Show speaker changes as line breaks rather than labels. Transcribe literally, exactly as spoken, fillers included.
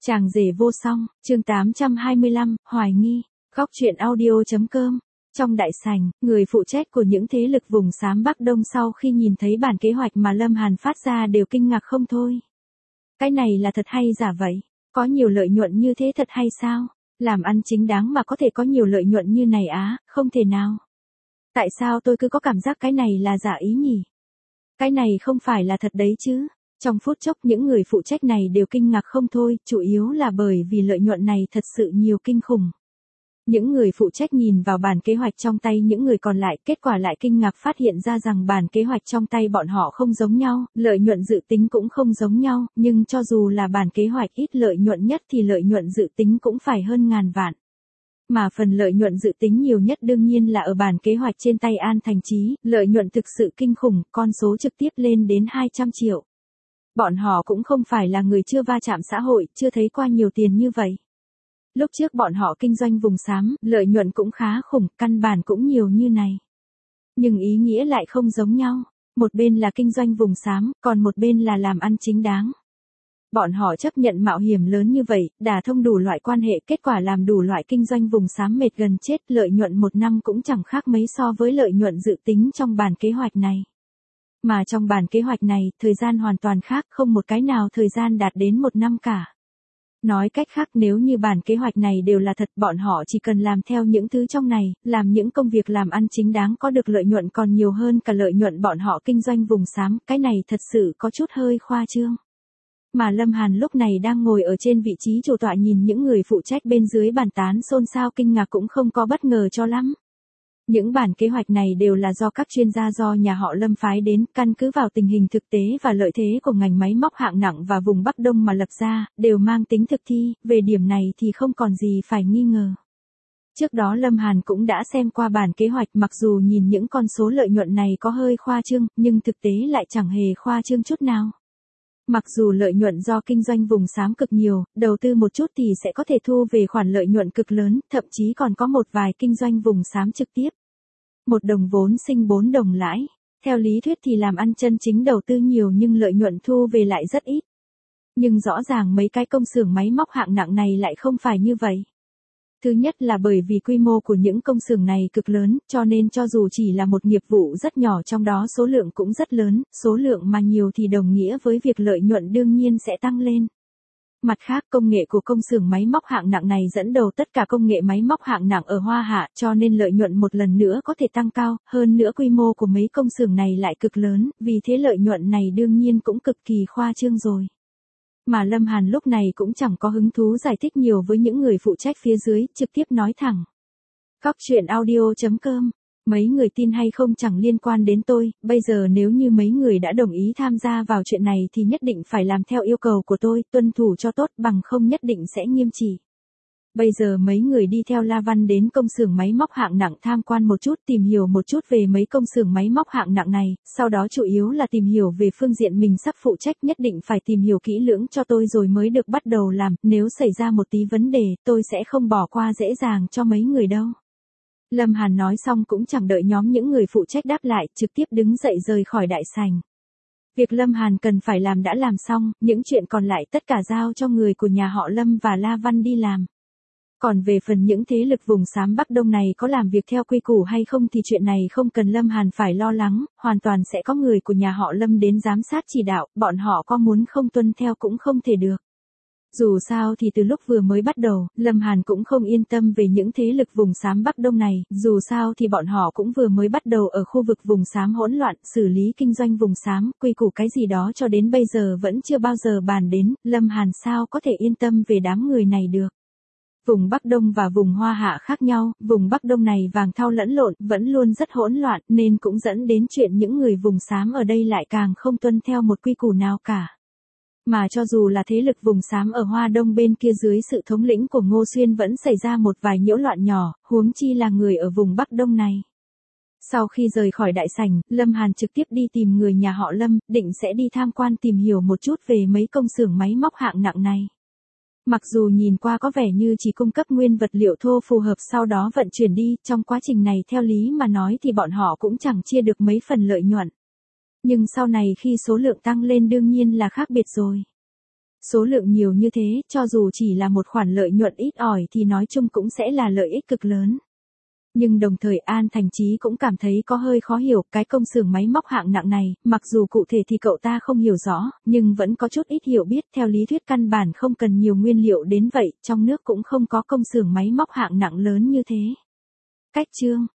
Chàng rể vô song, chương tám trăm hai mươi lăm, hoài nghi, góc truyện audio.com. Trong đại sảnh, người phụ trách của những thế lực vùng xám Bắc Đông sau khi nhìn thấy bản kế hoạch mà Lâm Hàn phát ra đều kinh ngạc không thôi. Cái này là thật hay giả vậy? Có nhiều lợi nhuận như thế thật hay sao? Làm ăn chính đáng mà có thể có nhiều lợi nhuận như này á, không thể nào. Tại sao tôi cứ có cảm giác cái này là giả ý nhỉ? Cái này không phải là thật đấy chứ? Trong phút chốc những người phụ trách này đều kinh ngạc không thôi, chủ yếu là bởi vì lợi nhuận này thật sự nhiều kinh khủng. Những người phụ trách nhìn vào bản kế hoạch trong tay những người còn lại, kết quả lại kinh ngạc phát hiện ra rằng bản kế hoạch trong tay bọn họ không giống nhau, lợi nhuận dự tính cũng không giống nhau, nhưng cho dù là bản kế hoạch ít lợi nhuận nhất thì lợi nhuận dự tính cũng phải hơn ngàn vạn. Mà phần lợi nhuận dự tính nhiều nhất đương nhiên là ở bản kế hoạch trên tay An Thành Chí, lợi nhuận thực sự kinh khủng, con số trực tiếp lên đến hai trăm triệu. Bọn họ cũng không phải là người chưa va chạm xã hội, chưa thấy qua nhiều tiền như vậy. Lúc trước bọn họ kinh doanh vùng xám, lợi nhuận cũng khá khủng, căn bản cũng nhiều như này. Nhưng ý nghĩa lại không giống nhau. Một bên là kinh doanh vùng xám, còn một bên là làm ăn chính đáng. Bọn họ chấp nhận mạo hiểm lớn như vậy, đả thông đủ loại quan hệ, kết quả làm đủ loại kinh doanh vùng xám mệt gần chết, lợi nhuận một năm cũng chẳng khác mấy so với lợi nhuận dự tính trong bản kế hoạch này. Mà trong bản kế hoạch này, thời gian hoàn toàn khác, không một cái nào thời gian đạt đến một năm cả. Nói cách khác, nếu như bản kế hoạch này đều là thật, bọn họ chỉ cần làm theo những thứ trong này, làm những công việc làm ăn chính đáng có được lợi nhuận còn nhiều hơn cả lợi nhuận bọn họ kinh doanh vùng xám, cái này thật sự có chút hơi khoa trương. Mà Lâm Hàn lúc này đang ngồi ở trên vị trí chủ tọa nhìn những người phụ trách bên dưới bàn tán xôn xao kinh ngạc cũng không có bất ngờ cho lắm. Những bản kế hoạch này đều là do các chuyên gia do nhà họ Lâm phái đến, căn cứ vào tình hình thực tế và lợi thế của ngành máy móc hạng nặng và vùng Bắc Đông mà lập ra, đều mang tính thực thi, về điểm này thì không còn gì phải nghi ngờ. Trước đó Lâm Hàn cũng đã xem qua bản kế hoạch, mặc dù nhìn những con số lợi nhuận này có hơi khoa trương, nhưng thực tế lại chẳng hề khoa trương chút nào. Mặc dù lợi nhuận do kinh doanh vùng xám cực nhiều, đầu tư một chút thì sẽ có thể thu về khoản lợi nhuận cực lớn, thậm chí còn có một vài kinh doanh vùng xám trực tiếp. Một đồng vốn sinh bốn đồng lãi. Theo lý thuyết thì làm ăn chân chính đầu tư nhiều nhưng lợi nhuận thu về lại rất ít. Nhưng rõ ràng mấy cái công xưởng máy móc hạng nặng này lại không phải như vậy. Thứ nhất là bởi vì quy mô của những công xưởng này cực lớn, cho nên cho dù chỉ là một nghiệp vụ rất nhỏ trong đó số lượng cũng rất lớn, số lượng mà nhiều thì đồng nghĩa với việc lợi nhuận đương nhiên sẽ tăng lên. Mặt khác, công nghệ của công xưởng máy móc hạng nặng này dẫn đầu tất cả công nghệ máy móc hạng nặng ở Hoa Hạ, cho nên lợi nhuận một lần nữa có thể tăng cao, hơn nữa quy mô của mấy công xưởng này lại cực lớn, vì thế lợi nhuận này đương nhiên cũng cực kỳ khoa trương rồi. Mà Lâm Hàn lúc này cũng chẳng có hứng thú giải thích nhiều với những người phụ trách phía dưới, trực tiếp nói thẳng. Góc truyện audio.com. Mấy người tin hay không chẳng liên quan đến tôi, bây giờ nếu như mấy người đã đồng ý tham gia vào chuyện này thì nhất định phải làm theo yêu cầu của tôi, tuân thủ cho tốt, bằng không nhất định sẽ nghiêm trị. Bây giờ mấy người đi theo La Văn đến công xưởng máy móc hạng nặng tham quan một chút, tìm hiểu một chút về mấy công xưởng máy móc hạng nặng này, sau đó chủ yếu là tìm hiểu về phương diện mình sắp phụ trách, nhất định phải tìm hiểu kỹ lưỡng cho tôi rồi mới được bắt đầu làm, nếu xảy ra một tí vấn đề, tôi sẽ không bỏ qua dễ dàng cho mấy người đâu. Lâm Hàn nói xong cũng chẳng đợi nhóm những người phụ trách đáp lại, trực tiếp đứng dậy rời khỏi đại sảnh. Việc Lâm Hàn cần phải làm đã làm xong, những chuyện còn lại tất cả giao cho người của nhà họ Lâm và La Văn đi làm. Còn về phần những thế lực vùng xám Bắc Đông này có làm việc theo quy củ hay không thì chuyện này không cần Lâm Hàn phải lo lắng, hoàn toàn sẽ có người của nhà họ Lâm đến giám sát chỉ đạo, bọn họ có muốn không tuân theo cũng không thể được. Dù sao thì từ lúc vừa mới bắt đầu, Lâm Hàn cũng không yên tâm về những thế lực vùng xám Bắc Đông này, dù sao thì bọn họ cũng vừa mới bắt đầu ở khu vực vùng xám hỗn loạn, xử lý kinh doanh vùng xám, quy củ cái gì đó cho đến bây giờ vẫn chưa bao giờ bàn đến, Lâm Hàn sao có thể yên tâm về đám người này được. Vùng Bắc Đông và vùng Hoa Hạ khác nhau, vùng Bắc Đông này vàng thau lẫn lộn, vẫn luôn rất hỗn loạn, nên cũng dẫn đến chuyện những người vùng xám ở đây lại càng không tuân theo một quy củ nào cả. Mà cho dù là thế lực vùng xám ở Hoa Đông bên kia dưới sự thống lĩnh của Ngô Xuyên vẫn xảy ra một vài nhiễu loạn nhỏ, huống chi là người ở vùng Bắc Đông này. Sau khi rời khỏi đại sảnh, Lâm Hàn trực tiếp đi tìm người nhà họ Lâm, định sẽ đi tham quan tìm hiểu một chút về mấy công xưởng máy móc hạng nặng này. Mặc dù nhìn qua có vẻ như chỉ cung cấp nguyên vật liệu thô phù hợp sau đó vận chuyển đi, trong quá trình này theo lý mà nói thì bọn họ cũng chẳng chia được mấy phần lợi nhuận. Nhưng sau này khi số lượng tăng lên đương nhiên là khác biệt rồi. Số lượng nhiều như thế, cho dù chỉ là một khoản lợi nhuận ít ỏi thì nói chung cũng sẽ là lợi ích cực lớn. Nhưng đồng thời An Thành Chí cũng cảm thấy có hơi khó hiểu, cái công xưởng máy móc hạng nặng này, mặc dù cụ thể thì cậu ta không hiểu rõ, nhưng vẫn có chút ít hiểu biết, theo lý thuyết căn bản không cần nhiều nguyên liệu đến vậy, trong nước cũng không có công xưởng máy móc hạng nặng lớn như thế. Cách chương